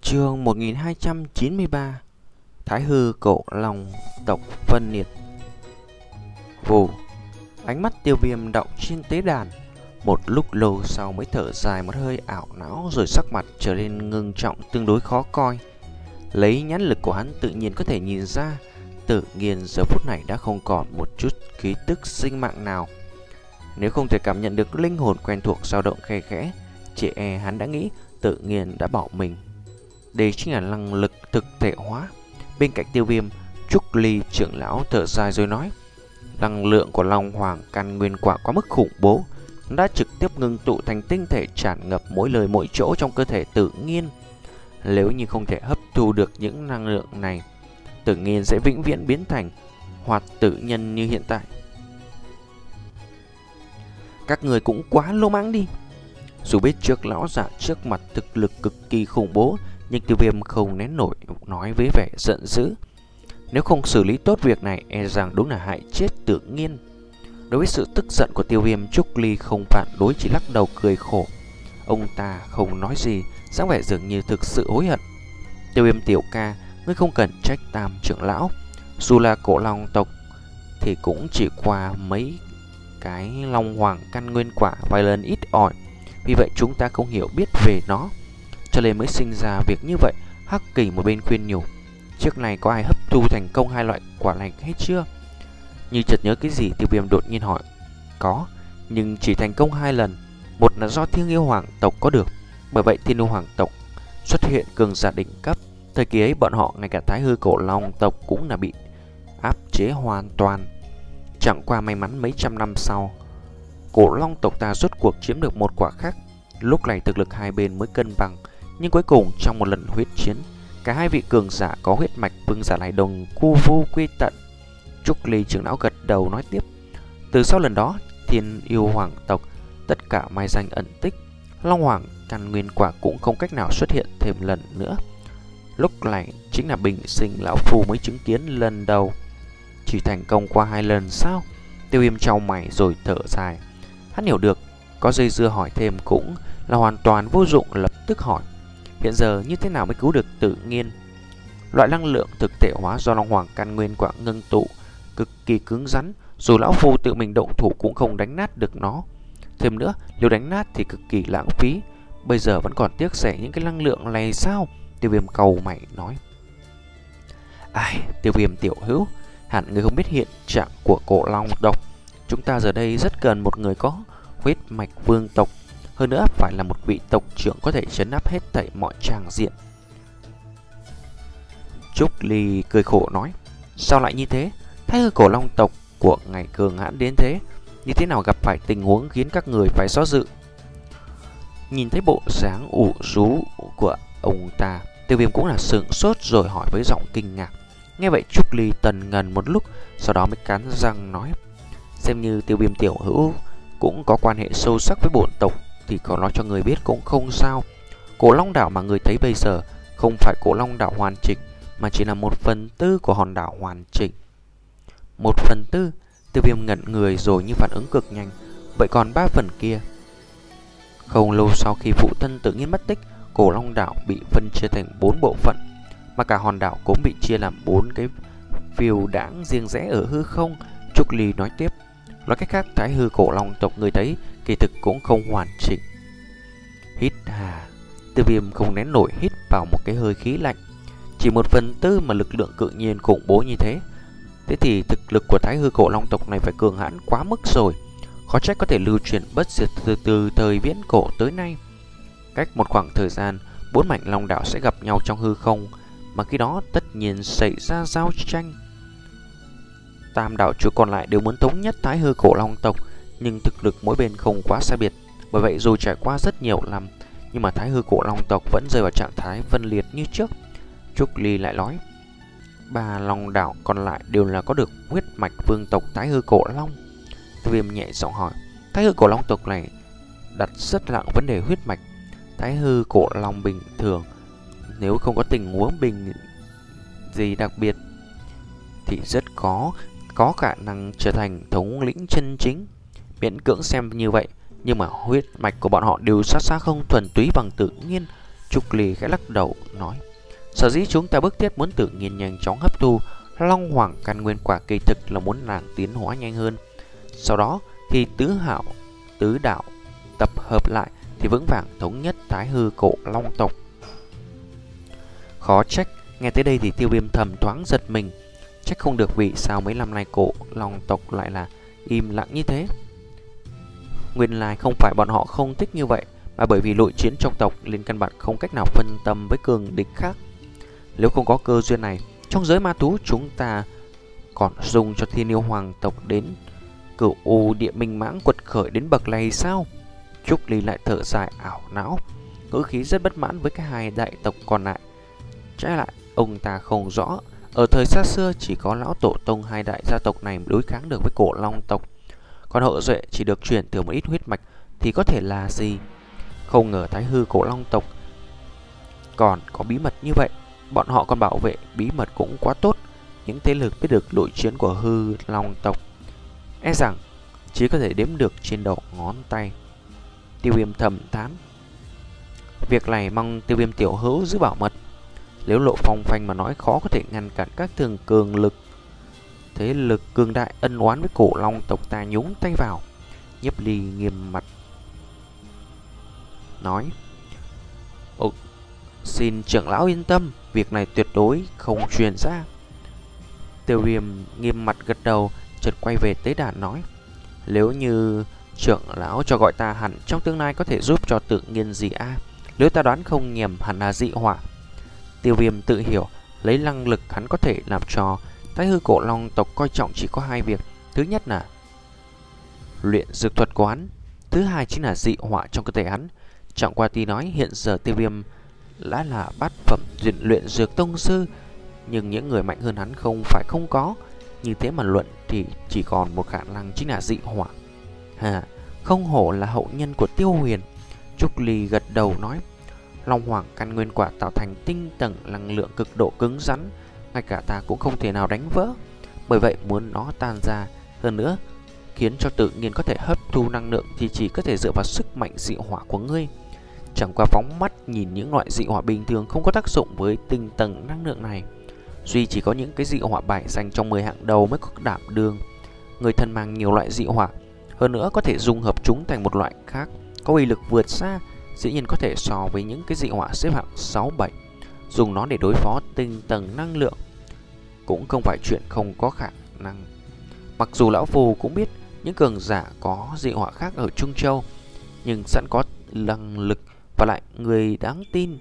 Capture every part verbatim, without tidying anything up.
Chương một nghìn hai trăm chín mươi ba. Thái hư cổ long tộc Vân Liệt. Vù. Ánh mắt Tiêu Viêm đọng trên tế đàn. Một lúc lâu sau mới thở dài một hơi ảo não, rồi sắc mặt trở nên ngưng trọng tương đối khó coi. Lấy nhãn lực của hắn tự nhiên có thể nhìn ra, Tự Nghiên giờ phút này đã không còn một chút khí tức sinh mạng nào. Nếu không thể cảm nhận được linh hồn quen thuộc dao động khe khẽ, chỉ e hắn đã nghĩ Tự Nghiên đã bỏ mình. Đây chính là năng lực thực thể hóa. Bên cạnh Tiêu Viêm, Trúc Ly trưởng lão thở dài rồi nói: năng lượng của Long Hoàng căn nguyên quả quá mức khủng bố, nó đã trực tiếp ngưng tụ thành tinh thể tràn ngập mỗi lời mỗi chỗ trong cơ thể Tự Nghiên. Nếu như không thể hấp thu được những năng lượng này, Tự Nghiên sẽ vĩnh viễn biến thành hoạt tử nhân như hiện tại. Các người cũng quá lô mãng đi. Dù biết trước lão giả trước mặt thực lực cực kỳ khủng bố, nhưng Tiêu Viêm không nén nổi nói với vẻ giận dữ: nếu không xử lý tốt việc này, e rằng đúng là hại chết Tự Nghiên. Đối với sự tức giận của Tiêu Viêm, Trúc Ly không phản đối, chỉ lắc đầu cười khổ. Ông ta không nói gì, dáng vẻ dường như thực sự hối hận. Tiêu Viêm tiểu ca, ngươi không cần trách Tam trưởng lão. Dù là cổ long tộc thì cũng chỉ qua mấy cái long hoàng căn nguyên quả vài lần ít ỏi, vì vậy chúng ta không hiểu biết về nó, cho nên mới sinh ra việc như vậy. Hắc Kỳ một bên khuyên nhủ: trước này có ai hấp thu thành công hai loại quả này hay chưa? Như chợt nhớ cái gì, Tiêu Viêm đột nhiên hỏi: có, nhưng chỉ thành công hai lần. Một là do Thiên Yêu Hoàng tộc có được, bởi vậy Thiên Yêu Hoàng tộc xuất hiện cường giả đỉnh cấp. Thời kỳ ấy bọn họ, ngay cả Thái hư cổ long tộc cũng là bị áp chế hoàn toàn. Chẳng qua may mắn mấy trăm năm sau, cổ long tộc ta rốt cuộc chiếm được một quả khác. Lúc này thực lực hai bên mới cân bằng, nhưng cuối cùng trong một lần huyết chiến, cả hai vị cường giả có huyết mạch vương giả này đồng cu vu quy tận. Trúc Ly trưởng lão gật đầu nói tiếp: từ sau lần đó, Thiên Yêu Hoàng tộc tất cả mai danh ẩn tích, Long Hoàng căn nguyên quả cũng không cách nào xuất hiện thêm lần nữa. Lúc này chính là bình sinh lão phu mới chứng kiến lần đầu. Chỉ thành công qua hai lần sao? Tiêu Viêm chau mày rồi thở dài. Hắn hiểu được có dây dưa hỏi thêm cũng là hoàn toàn vô dụng, lập tức hỏi: hiện giờ như thế nào mới cứu được Tự Nghiên? Loại năng lượng thực thể hóa do Long Hoàng căn nguyên quả ngưng tụ cực kỳ cứng rắn, dù lão phu tự mình động thủ cũng không đánh nát được nó. Thêm nữa, nếu đánh nát thì cực kỳ lãng phí. Bây giờ vẫn còn tiếc rẻ những cái năng lượng này sao? Tiêu Viêm cầu mày nói. Ai, Tiêu Viêm tiểu hữu, hẳn người không biết hiện trạng của cổ long tộc. Chúng ta giờ đây rất cần một người có huyết mạch vương tộc, hơn nữa phải là một vị tộc trưởng có thể trấn áp hết thảy mọi tràng diện. Trúc Ly cười khổ nói: sao lại như thế? Thái hư cổ long tộc của ngài cường hãn đến thế, như thế nào gặp phải tình huống khiến các người phải xót dự? Nhìn thấy bộ dáng ủ rú của ông ta, Tiêu Viêm cũng là sửng sốt rồi hỏi với giọng kinh ngạc. Nghe vậy Trúc Ly tần ngần một lúc, sau đó mới cắn răng nói: xem như Tiêu Viêm tiểu hữu cũng có quan hệ sâu sắc với bổn tộc thì có nói cho người biết cũng không sao. Cổ long đảo mà người thấy bây giờ không phải cổ long đảo hoàn chỉnh, mà chỉ là một phần tư của hòn đảo hoàn chỉnh. Một phần tư? Tiêu Viêm ngẩn người rồi như phản ứng cực nhanh. Vậy còn ba phần kia? Không lâu sau khi phụ thân Tự Nghiên mất tích, cổ long đảo bị phân chia thành bốn bộ phận, mà cả hòn đảo cũng bị chia làm bốn cái phiêu đãng riêng rẽ ở hư không. Trúc Ly nói tiếp: nói cách khác, Thái hư cổ long tộc người thấy kỳ thực cũng không hoàn chỉnh. Hít hà. Tiêu Viêm không nén nổi hít vào một cái hơi khí lạnh. Chỉ một phần tư mà lực lượng cự nhiên khủng bố như thế, thế thì thực lực của Thái hư cổ long tộc này phải cường hãn quá mức rồi. Khó trách có thể lưu truyền bất diệt từ từ thời viễn cổ tới nay. Cách một khoảng thời gian, bốn mảnh long đảo sẽ gặp nhau trong hư không, mà khi đó tất nhiên xảy ra giao tranh. Tam đảo chủ còn lại đều muốn thống nhất Thái hư cổ long tộc, nhưng thực lực mỗi bên không quá xa biệt. Bởi vậy dù trải qua rất nhiều năm, nhưng mà Thái hư cổ long tộc vẫn rơi vào trạng thái vân liệt như trước. Trúc Ly lại nói: ba long đảo còn lại đều là có được huyết mạch vương tộc Thái hư cổ long. Tiêu Viêm nhẹ giọng hỏi: Thái hư cổ long tộc này đặt rất nặng vấn đề huyết mạch. Thái hư cổ long bình thường nếu không có tình huống bình gì đặc biệt thì rất có có khả năng trở thành thống lĩnh chân chính. Miễn cưỡng xem như vậy, nhưng mà huyết mạch của bọn họ đều xa xa không thuần túy bằng Tự Nghiên. Trúc Ly khẽ lắc đầu nói, sở dĩ chúng ta bức thiết muốn tự nhiên nhanh chóng hấp thu Long Hoàng căn nguyên quả kỳ thực là muốn nàng tiến hóa nhanh hơn. Sau đó khi tứ hảo tứ đạo tập hợp lại thì vững vàng thống nhất Thái Hư Cổ Long tộc. Khó trách, nghe tới đây thì Tiêu Viêm thầm thoáng giật mình. Trách không được vì sao mấy năm nay Cổ Long tộc lại là im lặng như thế. Nguyên lai không phải bọn họ không thích như vậy, mà bởi vì nội chiến trong tộc nên căn bản không cách nào phân tâm với cường địch khác. Nếu không có cơ duyên này, trong giới ma thú chúng ta còn dùng cho Thiên Yêu Hoàng tộc đến Cửu U Địa Minh Mãng quật khởi đến bậc này sao? Trúc Ly lại thở dài ảo não, ngữ khí rất bất mãn với cái hai đại tộc còn lại. Trái lại, ông ta không rõ, ở thời xa xưa chỉ có lão tổ tông hai đại gia tộc này đối kháng được với Cổ Long tộc, còn hậu duệ chỉ được truyền thừa một ít huyết mạch thì có thể là gì? Không ngờ Thái Hư Cổ Long tộc còn có bí mật như vậy. Bọn họ còn bảo vệ bí mật cũng quá tốt. Những thế lực biết được nội chiến của Hư Long tộc e rằng chỉ có thể đếm được trên đầu ngón tay. Tiêu Viêm thầm thán, việc này mong Tiêu Viêm tiểu hữu giữ bảo mật. Nếu lộ phong phanh mà nói khó có thể ngăn cản các thường cường lực thế lực cường đại ân oán với Cổ Long tộc ta nhúng tay vào. Nhiếp Ly nghiêm mặt nói, Ồ, xin trưởng lão yên tâm, việc này tuyệt đối không truyền ra. Tiêu Viêm nghiêm mặt gật đầu, chợt quay về tế đàn nói, nếu như trưởng lão cho gọi ta hẳn trong tương lai có thể giúp cho tự nhiên gì a à? Nếu ta đoán không nhầm hẳn là dị hỏa. Tiêu Viêm tự hiểu, lấy năng lực hắn có thể làm cho Thái Hư Cổ Long tộc coi trọng chỉ có hai việc. Thứ nhất là luyện dược thuật của hắn, thứ hai chính là dị hỏa trong cơ thể hắn. Chẳng qua tuy nói hiện giờ Tiêu Viêm đã là bát phẩm luyện dược tông sư, nhưng những người mạnh hơn hắn không phải không có. Như thế mà luận thì chỉ còn một khả năng chính là dị hỏa. Hà, không hổ là hậu nhân của Tiêu Huyền. Trúc Ly gật đầu nói, Long Hoàng căn nguyên quả tạo thành tinh tầng năng lượng cực độ cứng rắn, ngay cả ta cũng không thể nào đánh vỡ. Bởi vậy muốn nó tan ra, hơn nữa khiến cho tự nhiên có thể hấp thu năng lượng thì chỉ có thể dựa vào sức mạnh dị hỏa của ngươi. Chẳng qua phóng mắt nhìn những loại dị hỏa bình thường không có tác dụng với tinh tầng năng lượng này. Duy chỉ có những cái dị hỏa bài danh trong mười hạng đầu mới có đảm đương. Người thân mang nhiều loại dị hỏa, hơn nữa có thể dung hợp chúng thành một loại khác có uy lực vượt xa, dĩ nhiên có thể so với những cái dị hỏa xếp hạng sáu bảy. Dùng nó để đối phó tinh tầng năng lượng cũng không phải chuyện không có khả năng. Mặc dù lão phù cũng biết những cường giả có dị hỏa khác ở Trung Châu, nhưng sẵn có năng lực và lại người đáng tin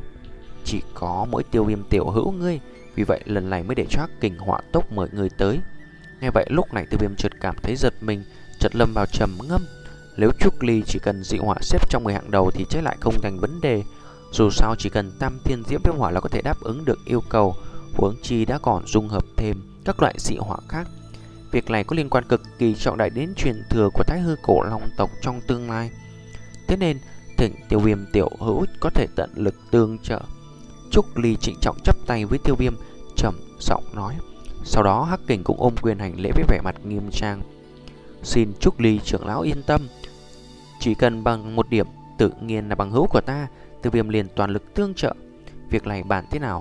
chỉ có mỗi Tiêu Viêm tiểu hữu ngươi. Vì vậy lần này mới để cho Hắc Kình Hỏa Tốc mời người tới. Nghe vậy lúc này Tiêu Viêm chợt cảm thấy giật mình, chợt lâm vào trầm ngâm. Nếu Trúc Ly chỉ cần dị hỏa xếp trong mười hạng đầu thì trái lại không thành vấn đề. Dù sao chỉ cần Tam Thiên Diễm Viêm Hỏa là có thể đáp ứng được yêu cầu, huống chi đã còn dung hợp thêm các loại dị hỏa khác. Việc này có liên quan cực kỳ trọng đại đến truyền thừa của Thái Hư Cổ Long tộc trong tương lai. Thế nên thỉnh Tiêu Viêm tiểu hữu có thể tận lực tương trợ. Trúc Ly trịnh trọng chắp tay với Tiêu Viêm, trầm giọng nói. Sau đó Hắc Kình cũng ôm quyền hành lễ với vẻ mặt nghiêm trang. Xin Trúc Ly trưởng lão yên tâm, chỉ cần bằng một điểm tự nhiên là bằng hữu của ta, Tiêu Viêm liền toàn lực tương trợ. Việc này bàn thế nào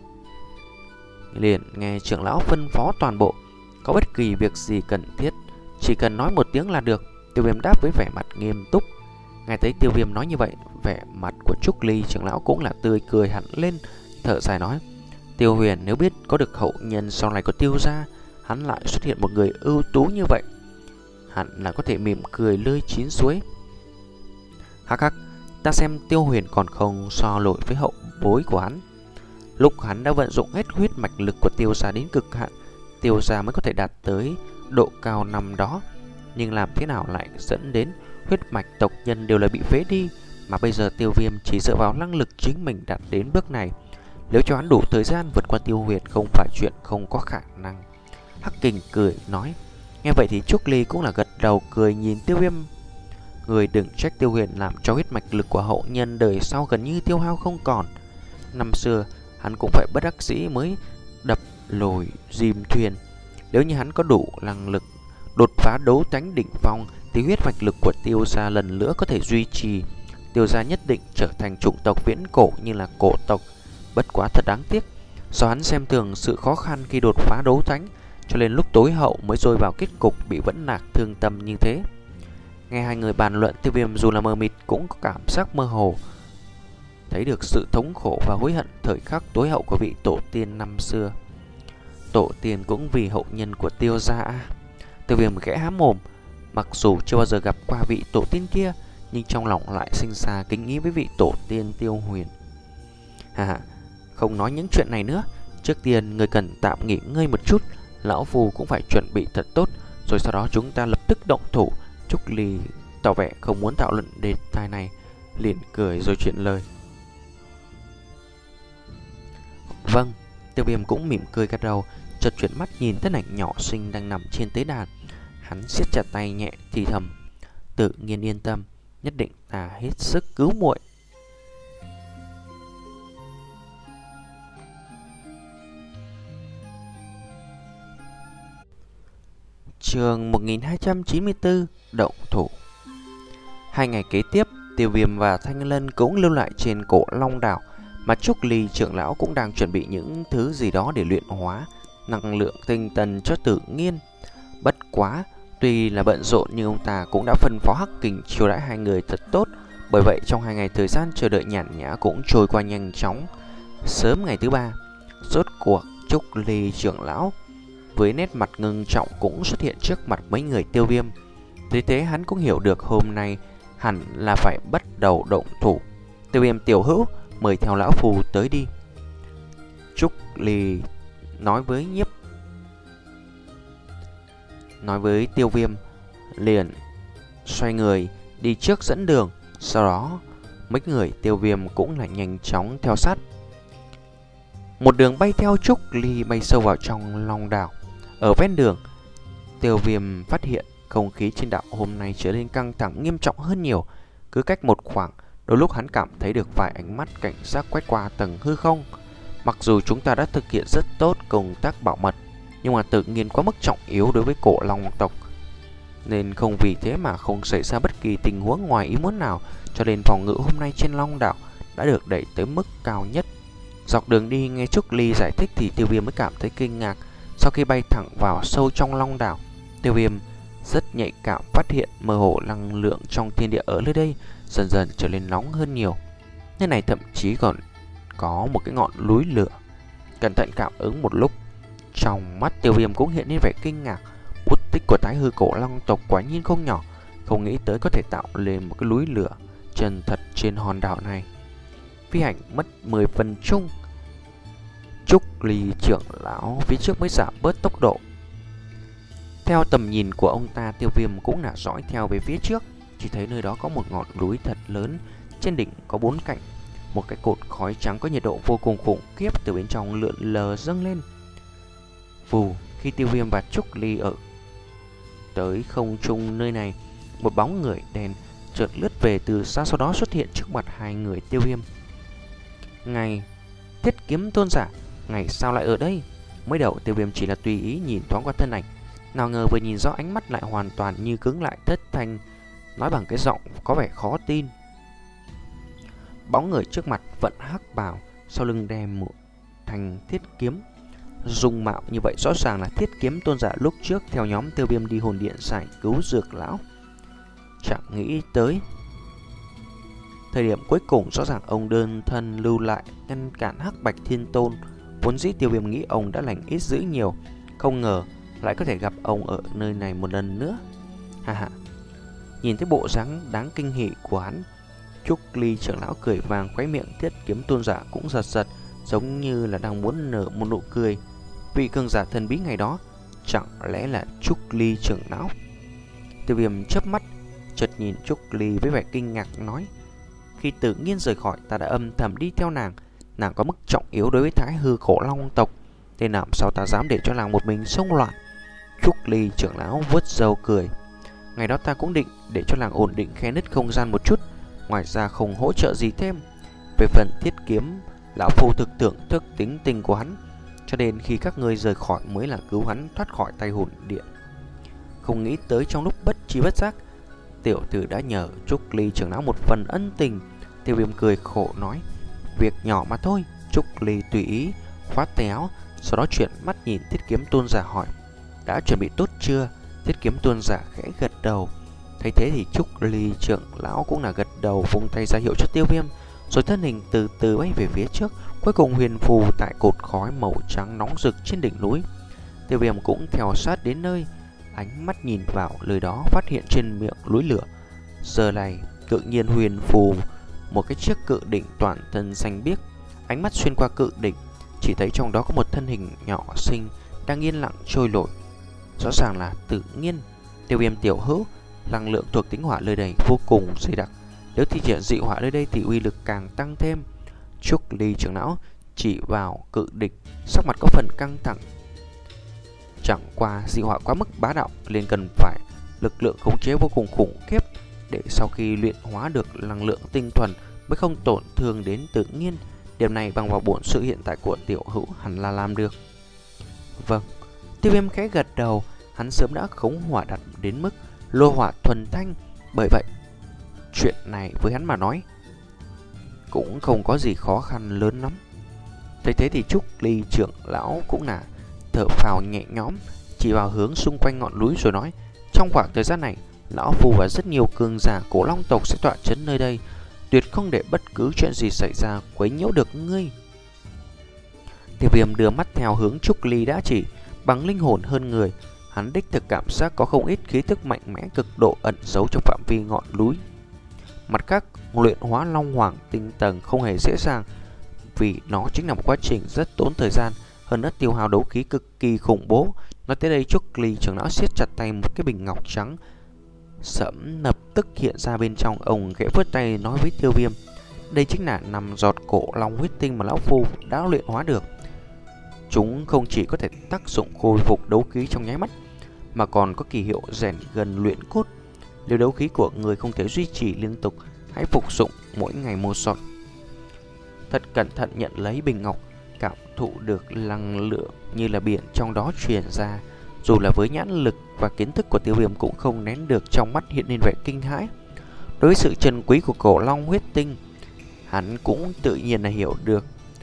liền nghe trưởng lão phân phó toàn bộ. Có bất kỳ việc gì cần thiết chỉ cần nói một tiếng là được. Tiêu Viêm đáp với vẻ mặt nghiêm túc. Nghe thấy Tiêu Viêm nói như vậy, vẻ mặt của Trúc Ly trưởng lão cũng là tươi cười hẳn lên, thở dài nói, Tiêu Huyền nếu biết có được hậu nhân sau này có Tiêu gia, hắn lại xuất hiện một người ưu tú như vậy, hẳn là có thể mỉm cười lơi chín suối. Hắc hắc, ta xem Tiêu Huyền còn không so nổi với hậu bối của hắn. Lúc hắn đã vận dụng hết huyết mạch lực của Tiêu gia đến cực hạn, Tiêu gia mới có thể đạt tới độ cao năm đó. Nhưng làm thế nào lại dẫn đến huyết mạch tộc nhân đều là bị phế đi, mà bây giờ Tiêu Viêm chỉ dựa vào năng lực chính mình đạt đến bước này. Nếu cho hắn đủ thời gian vượt qua Tiêu Huyền không phải chuyện không có khả năng. Hắc Kình cười nói. Nghe vậy thì Trúc Ly cũng là gật đầu cười nhìn Tiêu Viêm. Người đừng trách Tiêu Huyền làm cho huyết mạch lực của hậu nhân đời sau gần như tiêu hao không còn. Năm xưa hắn cũng phải bất đắc dĩ mới đập lồi dìm thuyền. Nếu như hắn có đủ năng lực đột phá đấu tánh đỉnh phong thì huyết mạch lực của Tiêu gia lần nữa có thể duy trì. Tiêu gia nhất định trở thành chủng tộc viễn cổ như là cổ tộc. Bất quá thật đáng tiếc, do hắn xem thường sự khó khăn khi đột phá đấu thánh, cho nên lúc tối hậu mới rơi vào kết cục bị vẫn lạc thương tâm như thế. Nghe hai người bàn luận, Tiêu Viêm dù là mờ mịt cũng có cảm giác mơ hồ, thấy được sự thống khổ và hối hận thời khắc tối hậu của vị tổ tiên năm xưa. Tổ tiên cũng vì hậu nhân của Tiêu gia. Tiêu Viêm khẽ há mồm, mặc dù chưa bao giờ gặp qua vị tổ tiên kia, nhưng trong lòng lại sinh ra kính ý với vị tổ tiên Tiêu Huyền. Hà, không nói những chuyện này nữa, trước tiên người cần tạm nghỉ ngơi một chút, lão phù cũng phải chuẩn bị thật tốt, rồi sau đó chúng ta lập tức động thủ. Trúc Ly tỏ vẻ không muốn thảo luận đề tài này, liền cười rồi chuyển lời. Vâng. Tiêu Viêm cũng mỉm cười gật đầu, chợt chuyển mắt nhìn thân ảnh nhỏ xinh đang nằm trên tế đàn. Hắn siết chặt tay nhẹ thì thầm, tự nhiên yên tâm, nhất định ta hết sức cứu muội. Chương một nghìn hai trăm chín mươi tư, động thủ. Hai ngày kế tiếp, Tiêu Viêm và Thanh Lân cũng lưu lại trên cổ Long đảo, mà Trúc Ly trưởng lão cũng đang chuẩn bị những thứ gì đó để luyện hóa năng lượng tinh thần cho tự nhiên. Bất quá, tuy là bận rộn nhưng ông ta cũng đã phân phó Hắc Kình chiêu đãi hai người thật tốt. Bởi vậy trong hai ngày thời gian chờ đợi nhàn nhã cũng trôi qua nhanh chóng. Sớm ngày thứ ba, rốt cuộc Trúc Ly trưởng lão với nét mặt ngưng trọng cũng xuất hiện trước mặt mấy người Tiêu Viêm. Thế thế hắn cũng hiểu được hôm nay hẳn là phải bắt đầu động thủ. Tiêu Viêm tiểu hữu, mời theo lão phù tới đi. Trúc Ly nói với nhiếp Nói với Tiêu Viêm, liền xoay người đi trước dẫn đường. Sau đó mấy người Tiêu Viêm cũng là nhanh chóng theo sát. Một đường bay theo Trúc Ly bay sâu vào trong Long đảo. Ở ven đường, Tiêu Viêm phát hiện không khí trên đảo hôm nay trở nên căng thẳng nghiêm trọng hơn nhiều. Cứ cách một khoảng, đôi lúc hắn cảm thấy được vài ánh mắt cảnh giác quét qua tầng hư không. Mặc dù chúng ta đã thực hiện rất tốt công tác bảo mật, nhưng mà tự nhiên quá mức trọng yếu đối với cổ Long tộc, nên không vì thế mà không xảy ra bất kỳ tình huống ngoài ý muốn nào, cho nên phòng ngự hôm nay trên Long đảo đã được đẩy tới mức cao nhất. Dọc đường đi nghe Trúc Ly giải thích thì Tiêu Viêm mới cảm thấy kinh ngạc. Sau khi bay thẳng vào sâu trong Long đảo, Tiêu Viêm rất nhạy cảm phát hiện mơ hồ năng lượng trong thiên địa ở nơi đây dần dần trở nên nóng hơn nhiều. Nơi này thậm chí còn có một cái ngọn núi lửa. Cẩn thận cảm ứng một lúc, trong mắt Tiêu Viêm cũng hiện lên vẻ kinh ngạc. Bút tích của Thái Hư cổ Long tộc quả nhiên không nhỏ, không nghĩ tới có thể tạo lên một cái núi lửa chân thật trên hòn đảo này. Phi hành mất mười phần chung. Trúc Ly trưởng lão phía trước mới giảm bớt tốc độ. Theo tầm nhìn của ông ta, Tiêu Viêm cũng là dõi theo về phía trước. Chỉ thấy nơi đó có một ngọn núi thật lớn, trên đỉnh có bốn cạnh. Một cái cột khói trắng có nhiệt độ vô cùng khủng khiếp từ bên trong lượn lờ dâng lên. Vù, khi Tiêu Viêm và Trúc Ly ở tới không trung nơi này, một bóng người đen chợt lướt về từ xa, sau đó xuất hiện trước mặt hai người Tiêu Viêm. Ngài Thiết Kiếm Tôn giả, ngài sao lại ở đây? Mới đầu Tiêu Viêm chỉ là tùy ý nhìn thoáng qua thân ảnh, nào ngờ vừa nhìn rõ ánh mắt lại hoàn toàn như cứng lại thất thanh, nói bằng cái giọng có vẻ khó tin. Bóng người trước mặt vận hắc bào, sau lưng đem một thanh thiết kiếm. Dung mạo như vậy rõ ràng là Thiết Kiếm Tôn giả lúc trước theo nhóm Tiêu Viêm đi hồn điện giải cứu dược lão. Chẳng nghĩ tới thời điểm cuối cùng rõ ràng ông đơn thân lưu lại ngăn cản Hắc Bạch Thiên Tôn. Vốn dĩ Tiêu Viêm nghĩ ông đã lành ít dữ nhiều, không ngờ lại có thể gặp ông ở nơi này một lần nữa. Ha ha. Nhìn thấy bộ dáng đáng kinh hỉ của hắn, Trúc Ly trưởng lão cười vàng, khóe miệng Thiết Kiếm Tôn giả cũng giật giật, giống như là đang muốn nở một nụ cười. Vị cường giả thần bí ngày đó chẳng lẽ là Trúc Ly trưởng lão? Tiêu Viêm chớp mắt, chợt nhìn Trúc Ly với vẻ kinh ngạc nói: khi tự nhiên rời khỏi, ta đã âm thầm đi theo nàng. Nàng có mức trọng yếu đối với Thái Hư cổ Long tộc, nên làm sao ta dám để cho nàng một mình xông loạn? Trúc Ly trưởng lão vuốt râu cười: ngày đó ta cũng định để cho nàng ổn định khe nứt không gian một chút, ngoài ra không hỗ trợ gì thêm. Về phần thiết kiếm, lão phu thực tưởng thức tính tình của hắn, cho nên khi các ngươi rời khỏi mới là cứu hắn thoát khỏi tay hồn điện. Không nghĩ tới trong lúc bất chi bất giác, tiểu tử đã nhờ Trúc Ly trưởng lão một phần ân tình. Tiêu Viêm cười khổ nói, việc nhỏ mà thôi. Trúc Ly tùy ý khoát tay áo, sau đó chuyển mắt nhìn Thiết Kiếm Tôn giả hỏi, đã chuẩn bị tốt chưa? Thiết Kiếm Tôn giả khẽ gật đầu. Thấy thế thì Trúc Ly trưởng lão cũng là gật đầu, vung tay ra hiệu cho Tiêu Viêm, rồi thân hình từ từ bay về phía trước, cuối cùng huyền phù tại cột khói màu trắng nóng rực trên đỉnh núi. Tiêu Viêm cũng theo sát đến nơi, ánh mắt nhìn vào nơi đó phát hiện trên miệng núi lửa giờ này tự nhiên huyền phù một cái chiếc cự đỉnh toàn thân xanh biếc. Ánh mắt xuyên qua cự đỉnh, chỉ thấy trong đó có một thân hình nhỏ xinh đang yên lặng trôi nổi, rõ ràng là Tự Nhiên. Tiêu Viêm tiểu hữu, năng lượng thuộc tính hỏa nơi đây vô cùng dày đặc, nếu thi triển dị hỏa nơi đây thì uy lực càng tăng thêm. Trúc Ly trưởng lão chỉ vào cự địch, sắc mặt có phần căng thẳng. Chẳng qua dị hỏa quá mức bá đạo nên cần phải lực lượng khống chế vô cùng khủng khiếp, để sau khi luyện hóa được năng lượng tinh thuần mới không tổn thương đến Tự Nhiên. Điểm này bằng vào bổn sự hiện tại của tiểu hữu hẳn là làm được. Vâng. Tiêu Viêm khẽ gật đầu, hắn sớm đã khống hỏa đặt đến mức lô hỏa thuần thanh, bởi vậy chuyện này với hắn mà nói cũng không có gì khó khăn lớn lắm. Thấy thế thì Trúc Ly trưởng lão cũng là thở phào nhẹ nhõm, chỉ vào hướng xung quanh ngọn núi rồi nói, trong khoảng thời gian này lão phu và rất nhiều cường giả cổ long tộc sẽ tọa trấn nơi đây, tuyệt không để bất cứ chuyện gì xảy ra quấy nhiễu được ngươi. Tiêu Viêm đưa mắt theo hướng Trúc Ly đã chỉ, bằng linh hồn hơn người, hắn đích thực cảm giác có không ít khí tức mạnh mẽ cực độ ẩn giấu trong phạm vi ngọn núi. Mặt khác, luyện hóa Long Hoàng tinh tầng không hề dễ dàng, vì nó chính là một quá trình rất tốn thời gian, hơn nữa tiêu hao đấu khí cực kỳ khủng bố. Nói tới đây, Trúc Ly trưởng lão siết chặt tay một cái bình ngọc trắng sẫm lập tức hiện ra bên trong. Ông khẽ vươn tay nói với Tiêu Viêm, đây chính là năm giọt cổ long huyết tinh mà lão phu đã luyện hóa được. Chúng không chỉ có thể tác dụng khôi phục đấu khí trong nháy mắt, mà còn có kỳ hiệu rèn gần luyện cốt. Nếu đấu khí của người không thể duy trì liên tục, hãy phục dụng mỗi ngày một giọt. Thật cẩn thận nhận lấy bình ngọc, cảm thụ được năng lượng như là biển trong đó truyền ra. Dù là với nhãn lực và kiến thức của Tiêu Viêm cũng không nén được trong mắt hiện lên vẻ kinh hãi. Đối với sự trân quý của cổ long huyết tinh, hắn cũng tự nhiên là hiểu được.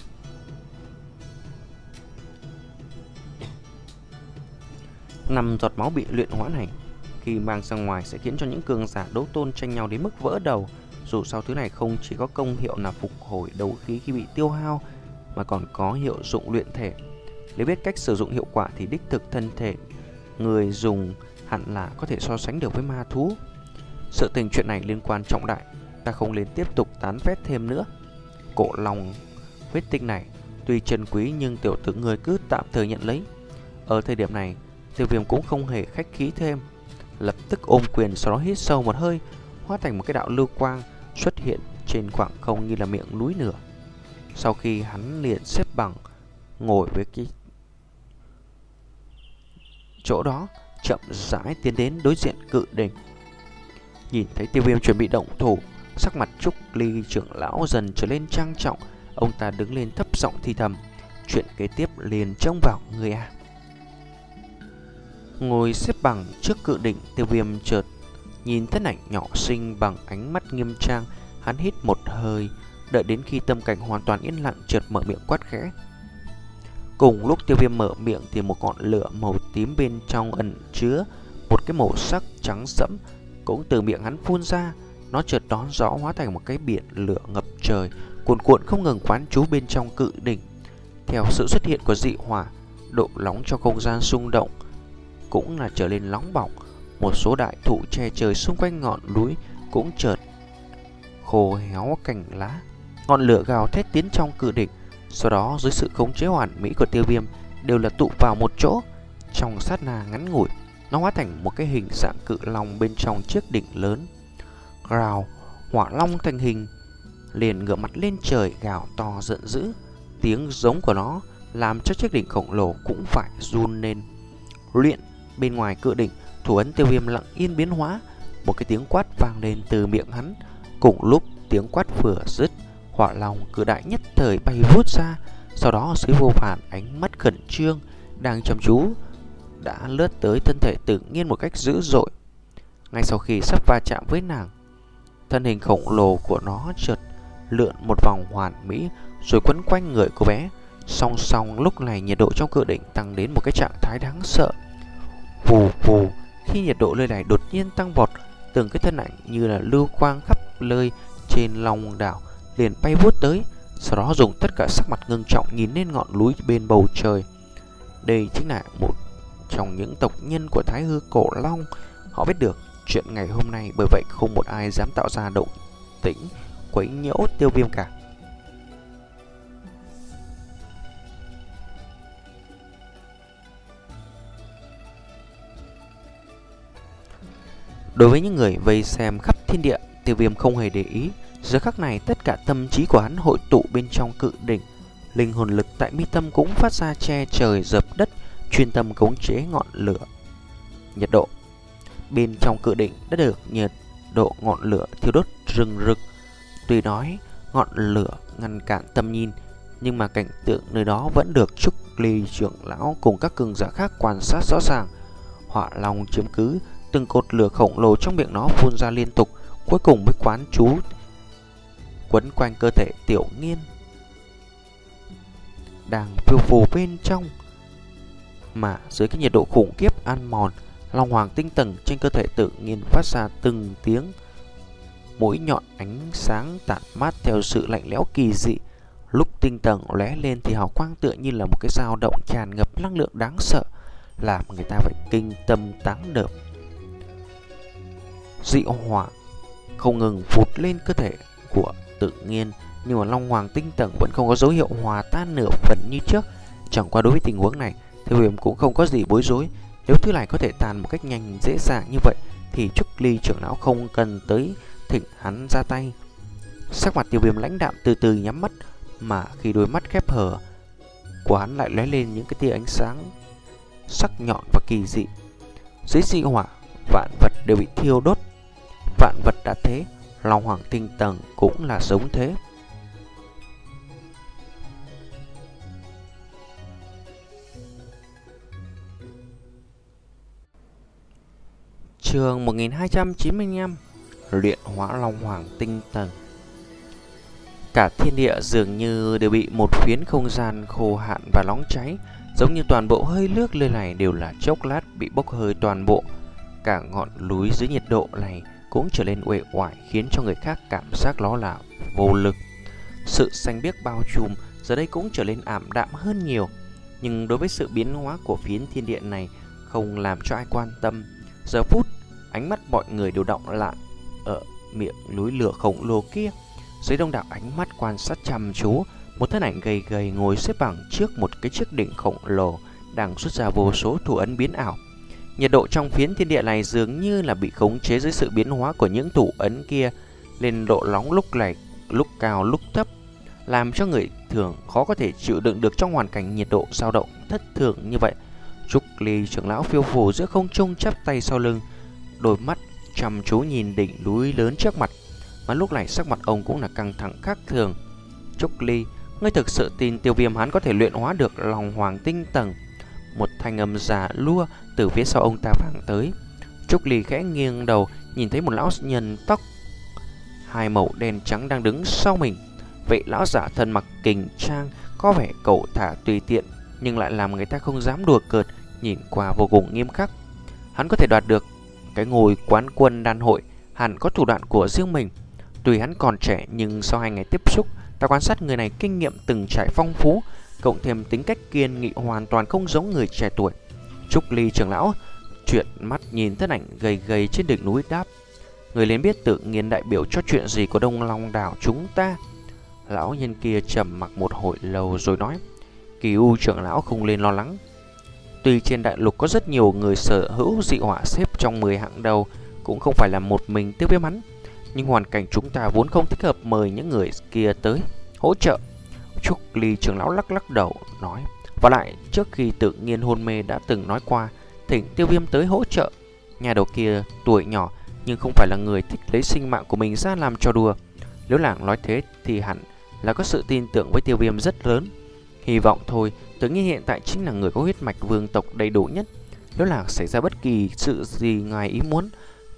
Năm giọt máu bị luyện hóa này khi mang ra ngoài sẽ khiến cho những cường giả đấu tôn tranh nhau đến mức vỡ đầu. Dù sao thứ này không chỉ có công hiệu là phục hồi đấu khí khi bị tiêu hao, mà còn có hiệu dụng luyện thể. Nếu biết cách sử dụng hiệu quả thì đích thực thân thể người dùng hẳn là có thể so sánh được với ma thú. Sự tình chuyện này liên quan trọng đại, ta không nên tiếp tục tán phét thêm nữa. Cổ long huyết tinh này tuy trân quý nhưng tiểu tử người cứ tạm thời nhận lấy. Ở thời điểm này, Tiêu Viêm cũng không hề khách khí thêm, lập tức ôm quyền, sau đó hít sâu một hơi, hóa thành một cái đạo lưu quang xuất hiện trên khoảng không như là miệng núi lửa. Sau khi hắn liền xếp bằng ngồi với cái chỗ đó, chậm rãi tiến đến đối diện cự đỉnh. Nhìn thấy Tiêu Viêm chuẩn bị động thủ, sắc mặt Trúc Ly trưởng lão dần trở lên trang trọng. Ông ta đứng lên thấp giọng thì thầm, chuyện kế tiếp liền trông vào người à. Ngồi xếp bằng trước cự đỉnh, Tiêu Viêm chợt nhìn thân ảnh nhỏ xinh bằng ánh mắt nghiêm trang. Hắn hít một hơi, đợi đến khi tâm cảnh hoàn toàn yên lặng, chợt mở miệng quát khẽ. Cùng lúc Tiêu Viêm mở miệng thì một ngọn lửa màu tím bên trong ẩn chứa một cái màu sắc trắng sẫm cũng từ miệng hắn phun ra. Nó chợt đón gió hóa thành một cái biển lửa ngập trời, cuồn cuộn không ngừng quán trú bên trong cự đỉnh. Theo sự xuất hiện của dị hỏa, độ nóng cho không gian xung động cũng là trở lên nóng bỏng. Một số đại thụ che trời xung quanh ngọn núi cũng chợt khô héo cành lá. Ngọn lửa gào thét tiến trong cự đỉnh, sau đó dưới sự khống chế hoàn mỹ của Tiêu Viêm đều là tụ vào một chỗ. Trong sát na ngắn ngủi, nó hóa thành một cái hình dạng cự long bên trong chiếc đỉnh lớn. Gào, hỏa long thành hình liền ngửa mặt lên trời gào to giận dữ. Tiếng giống của nó làm cho chiếc đỉnh khổng lồ cũng phải run lên. Luyện bên ngoài cự đỉnh, thủ ấn Tiêu Viêm lặng yên biến hóa. Một cái tiếng quát vang lên từ miệng hắn. Cùng lúc tiếng quát vừa dứt, hỏa long cự đại nhất thời bay vút ra. Sau đó dưới vô vàn ánh mắt khẩn trương đang chăm chú đã lướt tới thân thể Tự Nhiên một cách dữ dội. Ngay sau khi sắp va chạm với nàng, thân hình khổng lồ của nó chợt lượn một vòng hoàn mỹ rồi quấn quanh người cô bé. Song song lúc này nhiệt độ trong cự đỉnh tăng đến một cái trạng thái đáng sợ. Vù vù, khi nhiệt độ nơi này đột nhiên tăng vọt, từng cái thân ảnh như là lưu quang khắp nơi trên Long đảo liền bay vút tới, sau đó dùng tất cả sắc mặt ngưng trọng nhìn lên ngọn núi bên bầu trời. Đây chính là một trong những tộc nhân của Thái Hư Cổ Long. Họ biết được chuyện ngày hôm nay, bởi vậy không một ai dám tạo ra động tĩnh quấy nhiễu Tiêu Viêm cả. Đối với những người vây xem khắp thiên địa, Tiêu Viêm không hề để ý. Giờ khắc này tất cả tâm trí của hắn hội tụ bên trong cự đỉnh. Linh hồn lực tại mi tâm cũng phát ra che trời dập đất, chuyên tâm khống chế ngọn lửa. Nhiệt độ bên trong cự đỉnh đã được nhiệt độ ngọn lửa thiêu đốt rừng rực. Tuy nói ngọn lửa ngăn cản tầm nhìn, nhưng mà cảnh tượng nơi đó vẫn được Trúc Ly trưởng lão cùng các cường giả khác quan sát rõ ràng. Hỏa long chiếm cứ, từng cột lửa khổng lồ trong miệng nó phun ra liên tục, cuối cùng mới quán chú quấn quanh cơ thể Tiểu Nghiên đang phiêu phù bên trong. Mà dưới cái nhiệt độ khủng khiếp ăn mòn, long hoàng tinh tầng trên cơ thể Tự Nhiên phát ra từng tiếng mũi nhọn ánh sáng tản mát theo sự lạnh lẽo kỳ dị. Lúc tinh tầng lóe lên thì hào quang tựa như là một cái dao động tràn ngập năng lượng đáng sợ, làm người ta phải kinh tâm táng đợp. Dị hỏa không ngừng phụt lên cơ thể của Tự Nhiên, nhưng mà long hoàng tinh tầng vẫn không có dấu hiệu hòa tan nửa phần như trước. Chẳng qua đối với tình huống này, Tiêu Viêm cũng không có gì bối rối. Nếu thứ này có thể tàn một cách nhanh dễ dàng như vậy thì Trúc Ly trưởng lão không cần tới thỉnh hắn ra tay. Sắc mặt Tiêu Viêm lãnh đạm từ từ nhắm mắt, mà khi đôi mắt khép hờ của hắn lại lóe lên những cái tia ánh sáng sắc nhọn và kỳ dị. Dưới dị hỏa, vạn vật đều bị thiêu đốt. Vạn vật đã thế, long hoàng tinh tầng cũng là giống thế. Chương một nghìn hai trăm chín mươi lăm, luyện hóa long hoàng tinh tầng. Cả thiên địa dường như đều bị một phiến không gian khô hạn và nóng cháy, giống như toàn bộ hơi nước nơi này đều là chốc lát bị bốc hơi toàn bộ. Cả ngọn núi dưới nhiệt độ này cũng trở nên uể oải, khiến cho người khác cảm giác nó là vô lực. Sự xanh biếc bao trùm giờ đây cũng trở nên ảm đạm hơn nhiều, nhưng đối với sự biến hóa của phiến thiên địa này không làm cho ai quan tâm. Giờ phút ánh mắt mọi người đều đọng lại ở miệng núi lửa khổng lồ kia. Dưới đông đảo ánh mắt quan sát chăm chú, một thân ảnh gầy gầy ngồi xếp bằng trước một cái chiếc đỉnh khổng lồ đang xuất ra vô số thủ ấn biến ảo. Nhiệt độ trong phiến thiên địa này dường như là bị khống chế dưới sự biến hóa của những thủ ấn kia, lên độ nóng lúc này lúc cao lúc thấp, làm cho người thường khó có thể chịu đựng được trong hoàn cảnh nhiệt độ dao động thất thường như vậy. Trúc Ly trưởng lão phiêu phù giữa không trung chắp tay sau lưng, đôi mắt chăm chú nhìn đỉnh núi lớn trước mặt, mà lúc này sắc mặt ông cũng là căng thẳng khác thường. Trúc Ly, ngươi thực sự tin Tiêu Viêm hắn có thể luyện hóa được long hoàng tinh tầng? Một thanh âm già lua từ phía sau ông ta vang tới. Trúc Ly khẽ nghiêng đầu, nhìn thấy một lão nhân tóc hai màu đen trắng đang đứng sau mình. Vậy lão giả thân mặc kình trang, có vẻ cẩu thả tùy tiện, nhưng lại làm người ta không dám đùa cợt, nhìn qua vô cùng nghiêm khắc. Hắn có thể đoạt được cái ngôi quán quân đan hội, hẳn có thủ đoạn của riêng mình. Tuy hắn còn trẻ, nhưng sau hai ngày tiếp xúc, ta quan sát người này kinh nghiệm từng trải phong phú, cộng thêm tính cách kiên nghị hoàn toàn không giống người trẻ tuổi. Trúc Ly trưởng lão chuyển mắt nhìn thân ảnh gầy gầy trên đỉnh núi đáp: người liền biết Tự Nhiên đại biểu cho chuyện gì của Đông Long đảo chúng ta. Lão nhân kia trầm mặc một hồi lâu rồi nói: Cửu trưởng lão không nên lo lắng. Tuy trên đại lục có rất nhiều người sở hữu dị hỏa xếp trong mười hạng đầu, cũng không phải là một mình Tiêu Viêm hắn, nhưng hoàn cảnh chúng ta vốn không thích hợp mời những người kia tới hỗ trợ. Trúc Ly trưởng lão lắc lắc đầu nói: và lại trước khi Tự Nhiên hôn mê đã từng nói qua thỉnh Tiêu Viêm tới hỗ trợ. Nhà đầu kia tuổi nhỏ nhưng không phải là người thích lấy sinh mạng của mình ra làm trò đùa. Nếu làng nói thế thì hẳn là có sự tin tưởng với Tiêu Viêm rất lớn. Hy vọng thôi, Tự Nhiên hiện tại chính là người có huyết mạch vương tộc đầy đủ nhất. Nếu làng xảy ra bất kỳ sự gì ngoài ý muốn,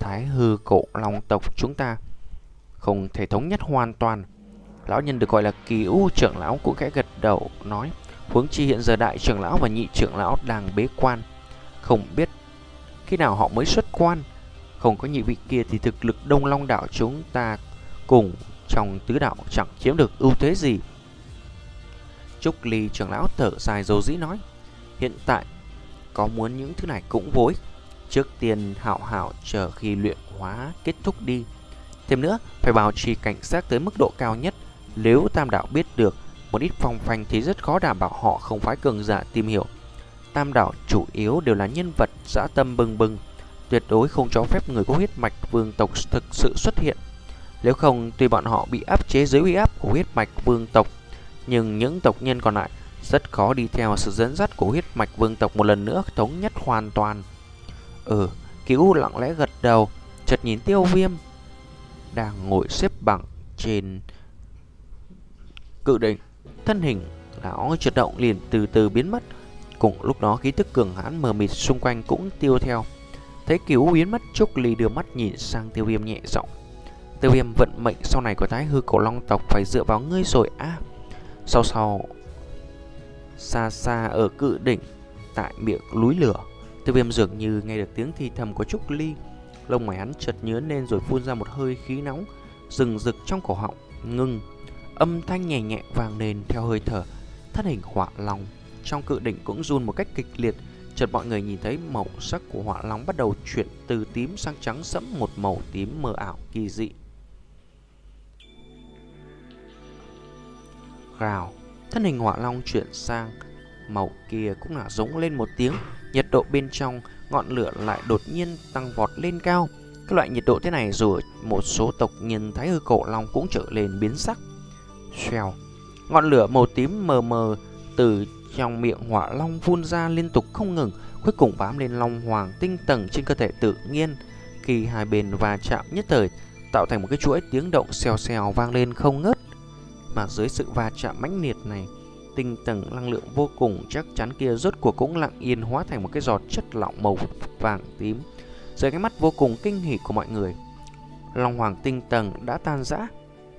Thái hư cổ long tộc chúng ta không thể thống nhất hoàn toàn. Lão nhân được gọi là Kỳ U trưởng lão cũng khẽ gật đầu nói, huống chi hiện giờ đại trưởng lão và nhị trưởng lão đang bế quan, không biết khi nào họ mới xuất quan. Không có nhị vị kia thì thực lực Đông Long đạo chúng ta cùng trong tứ đạo chẳng chiếm được ưu thế gì. Trúc Ly trưởng lão thở dài dầu dĩ nói, hiện tại có muốn những thứ này cũng vối, trước tiên hảo hảo chờ khi luyện hóa kết thúc đi. Thêm nữa, phải bảo trì cảnh giác tới mức độ cao nhất. Nếu Tam đạo biết được một ít phong phanh thì rất khó đảm bảo họ không phái cường giả tìm hiểu. Tam đạo chủ yếu đều là nhân vật dã tâm bừng bừng, tuyệt đối không cho phép người có huyết mạch vương tộc thực sự xuất hiện. Nếu không, tuy bọn họ bị áp chế dưới uy áp của huyết mạch vương tộc, nhưng những tộc nhân còn lại rất khó đi theo sự dẫn dắt của huyết mạch vương tộc một lần nữa thống nhất hoàn toàn. Ừ, Cứu lặng lẽ gật đầu, chợt nhìn Tiêu Viêm đang ngồi xếp bằng trên cự đỉnh, thân hình lão chợt động liền từ từ biến mất. Cùng lúc đó khí tức cường hãn mờ mịt xung quanh cũng tiêu theo. Thấy Cứu biến mất, Trúc Ly đưa mắt nhìn sang Tiêu Viêm nhẹ giọng, Tiêu Viêm, vận mệnh sau này của Thái hư cổ long tộc phải dựa vào ngươi rồi a. À, sau sau xa xa ở cự đỉnh tại miệng núi lửa, Tiêu Viêm dường như nghe được tiếng thì thầm của Trúc Ly. Lông mày hắn chợt nhướng lên rồi phun ra một hơi khí nóng rừng rực trong cổ họng, ngưng. Âm thanh nhẹ nhẹ vang lên theo hơi thở. Thân hình hỏa long trong cự đỉnh cũng run một cách kịch liệt. Chợt mọi người nhìn thấy màu sắc của hỏa long bắt đầu chuyển từ tím sang trắng sẫm, một màu tím mờ ảo kỳ dị. Gào, thân hình hỏa long chuyển sang màu kia cũng là giống lên một tiếng. Nhiệt độ bên trong ngọn lửa lại đột nhiên tăng vọt lên cao. Cái loại nhiệt độ thế này dù ở một số tộc nhân Thái hư cổ long cũng trở lên biến sắc. Xoèo, ngọn lửa màu tím mờ mờ từ trong miệng hỏa long phun ra liên tục không ngừng, cuối cùng bám lên long hoàng tinh tầng trên cơ thể tự nhiên. Khi hai bên va chạm nhất thời tạo thành một cái chuỗi tiếng động xèo xèo vang lên không ngớt. Mà dưới sự va chạm mãnh liệt này, tinh tầng năng lượng vô cùng chắc chắn kia rốt cuộc cũng lặng yên hóa thành một cái giọt chất lỏng màu vàng tím. Dưới cái mắt vô cùng kinh hỉ của mọi người, long hoàng tinh tầng đã tan rã.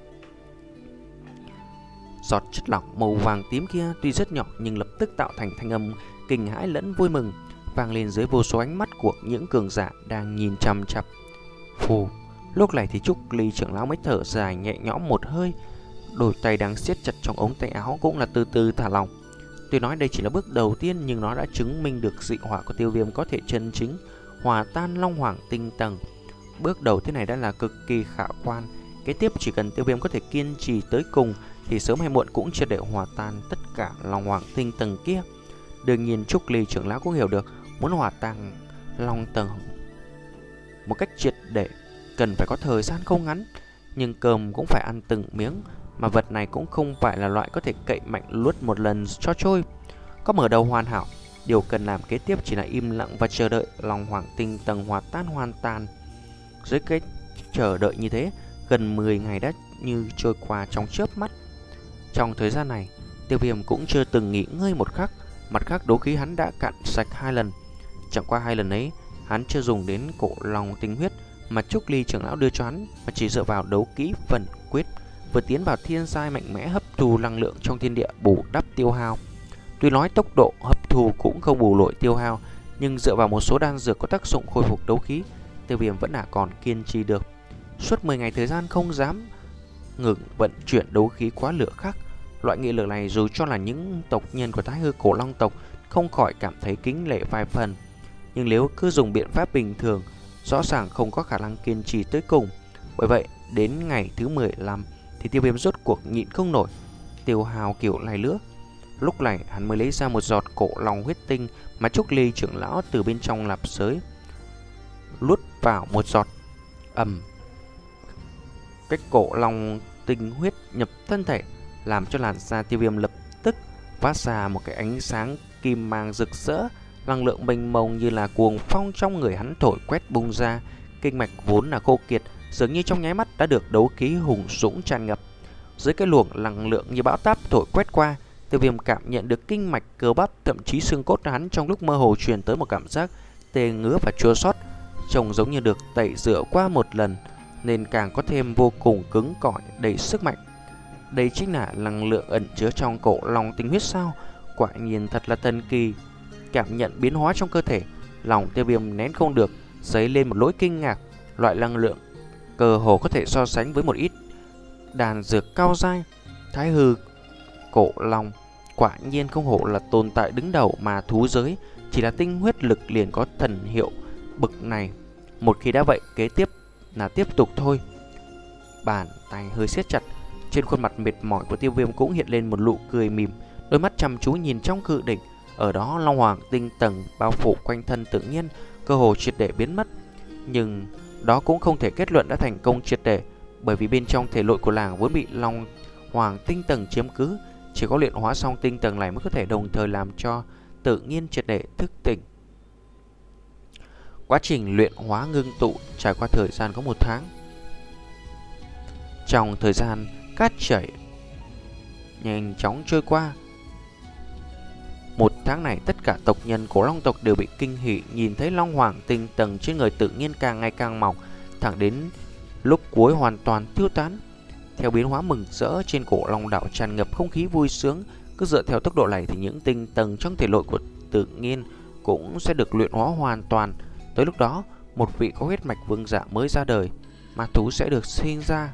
Giọt chất lỏng màu vàng tím kia tuy rất nhỏ nhưng lập tức tạo thành thanh âm kinh hãi lẫn vui mừng, vang lên dưới vô số ánh mắt của những cường giả đang nhìn chằm chằm. Phù, lúc này thì Trúc Ly trưởng lão mới thở dài nhẹ nhõm một hơi, đôi tay đang siết chặt trong ống tay áo cũng là từ từ thả lỏng. Tuy nói đây chỉ là bước đầu tiên nhưng nó đã chứng minh được dị hỏa của Tiêu Viêm có thể chân chính hòa tan long hoàng tinh tầng. Bước đầu thế này đã là cực kỳ khả quan. Kế tiếp chỉ cần Tiêu Viêm có thể kiên trì tới cùng thì sớm hay muộn cũng triệt để hòa tan tất cả long hoàng tinh tầng kia. Đương nhiên Trúc Ly trưởng lão cũng hiểu được, muốn hòa tan long tầng một cách triệt để cần phải có thời gian không ngắn, nhưng cơm cũng phải ăn từng miếng, mà vật này cũng không phải là loại có thể cậy mạnh luốt một lần cho trôi. Có mở đầu hoàn hảo, điều cần làm kế tiếp chỉ là im lặng và chờ đợi long hoàng tinh tầng hòa tan hoàn toàn. Dưới cái chờ đợi như thế, gần mười ngày đã như trôi qua trong chớp mắt. Trong thời gian này, Tiêu Viêm cũng chưa từng nghỉ ngơi một khắc. Mặt khác đấu khí hắn đã cạn sạch hai lần. Chẳng qua hai lần ấy, hắn chưa dùng đến cổ long tinh huyết mà Trúc Ly trưởng lão đưa cho hắn, mà chỉ dựa vào đấu kỹ phần quyết vừa tiến vào thiên giai mạnh mẽ hấp thu năng lượng trong thiên địa bù đắp tiêu hao. Tuy nói tốc độ hấp thu cũng không bù nổi tiêu hao, nhưng dựa vào một số đan dược có tác dụng khôi phục đấu khí, Tiêu Viêm vẫn là còn kiên trì được. Suốt mười ngày thời gian không dám ngừng vận chuyển đấu khí quá lửa khác. Loại nghị lực này dù cho là những tộc nhân của Thái hư cổ long tộc không khỏi cảm thấy kính lệ vài phần, nhưng nếu cứ dùng biện pháp bình thường, rõ ràng không có khả năng kiên trì tới cùng. Bởi vậy, đến ngày thứ mười lăm thì Tiêu Viêm rốt cuộc nhịn không nổi tiêu hao kiểu này nữa. Lúc này hắn mới lấy ra một giọt cổ long huyết tinh mà Trúc Ly trưởng lão từ bên trong lạp giới luốt vào một giọt. Ầm, cái cổ long tinh huyết nhập thân thể làm cho làn da Tiêu Viêm lập tức phát ra một cái ánh sáng kim mang rực rỡ. Năng lượng mênh mông như là cuồng phong trong người hắn thổi quét bung ra. Kinh mạch vốn là khô kiệt dường như trong nháy mắt đã được đấu khí hùng dũng tràn ngập. Dưới cái luồng năng lượng như bão táp thổi quét qua, Tiêu Viêm cảm nhận được kinh mạch, cơ bắp, thậm chí xương cốt hắn trong lúc mơ hồ truyền tới một cảm giác tê ngứa và chua xót. trông giống như được tẩy rửa qua một lần, nên càng có thêm vô cùng cứng cỏi, đầy sức mạnh. Đây chính là năng lượng ẩn chứa trong cổ long tinh huyết sao? Quả nhiên thật là thần kỳ. Cảm nhận biến hóa trong cơ thể, lòng Tiêu Viêm nén không được, dấy lên một nỗi kinh ngạc. Loại năng lượng cơ hồ có thể so sánh với một ít đàn dược cao dai. Thái hư cổ long quả nhiên không hổ là tồn tại đứng đầu mà thú giới, chỉ là tinh huyết lực liền có thần hiệu bực này. Một khi đã vậy, kế tiếp là tiếp tục thôi. Bàn tay hơi siết chặt, trên khuôn mặt mệt mỏi của Tiêu Viêm cũng hiện lên một nụ cười mỉm, đôi mắt chăm chú nhìn trong cự đỉnh. Ở đó long hoàng tinh tầng bao phủ quanh thân tự nhiên, cơ hồ triệt để biến mất. Nhưng đó cũng không thể kết luận đã thành công triệt để, bởi vì bên trong thể nội của làng vốn bị long hoàng tinh tầng chiếm cứ. Chỉ có luyện hóa xong tinh tầng này mới có thể đồng thời làm cho tự nhiên triệt để thức tỉnh. Quá trình luyện hóa ngưng tụ trải qua thời gian có một tháng. Trong thời gian cát chảy nhanh chóng trôi qua, một tháng này tất cả tộc nhân của long tộc đều bị kinh hỉ nhìn thấy long hoàng tinh tầng trên người tự nhiên càng ngày càng mỏng, thẳng đến lúc cuối hoàn toàn tiêu tán. Theo biến hóa mừng rỡ trên cổ long đảo tràn ngập không khí vui sướng. Cứ dựa theo tốc độ này thì những tinh tầng trong thể nội của tự nhiên cũng sẽ được luyện hóa hoàn toàn. Tới lúc đó, một vị có huyết mạch vương giả mới ra đời, ma thú sẽ được sinh ra.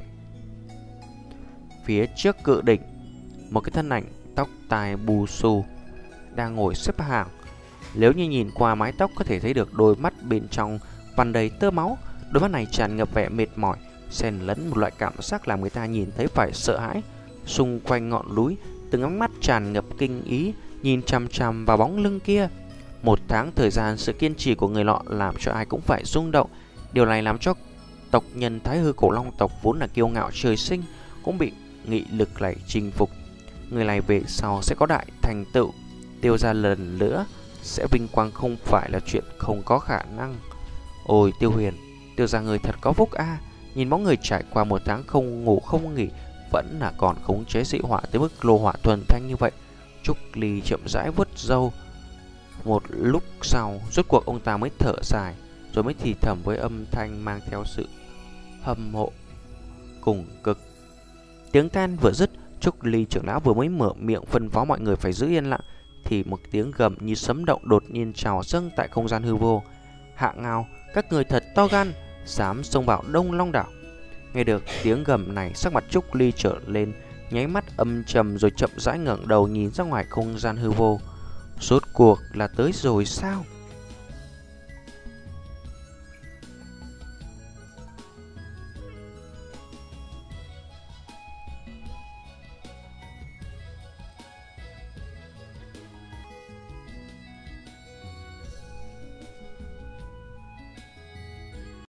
Phía trước cự đỉnh, một cái thân ảnh tóc tai bù xù đang ngồi xếp hàng. Nếu như nhìn qua mái tóc có thể thấy được đôi mắt bên trong vằn đầy tơ máu. Đôi mắt này tràn ngập vẻ mệt mỏi, xen lẫn một loại cảm giác làm người ta nhìn thấy phải sợ hãi. Xung quanh ngọn núi, từng ánh mắt tràn ngập kinh ý nhìn chằm chằm vào bóng lưng kia. Một tháng thời gian, sự kiên trì của người nọ làm cho ai cũng phải rung động. Điều này làm cho tộc nhân Thái hư cổ long tộc vốn là kiêu ngạo trời sinh cũng bị nghị lực này chinh phục. Người này về sau sẽ có đại thành tựu, Tiêu gia lần nữa sẽ vinh quang không phải là chuyện không có khả năng. Ôi Tiêu Huyền, Tiêu gia người thật có phúc a. À. Nhìn bóng người trải qua một tháng không ngủ không nghỉ, vẫn là còn khống chế dị hỏa tới mức lô hỏa thuần thanh như vậy. Trúc Ly chậm rãi vuốt râu. Một lúc sau, rốt cuộc ông ta mới thở dài, rồi mới thì thầm với âm thanh mang theo sự hâm mộ cùng cực. Tiếng than vừa dứt, Trúc Ly trưởng lão vừa mới mở miệng phân phó mọi người phải giữ yên lặng, thì một tiếng gầm như sấm động đột nhiên trào dâng tại không gian hư vô. Hạ Ngao, các người thật to gan, dám xông vào Đông Long đảo. Nghe được tiếng gầm này, sắc mặt Trúc Ly trở lên, nháy mắt âm trầm rồi chậm rãi ngẩng đầu nhìn ra ngoài không gian hư vô. Rốt cuộc là tới rồi sao?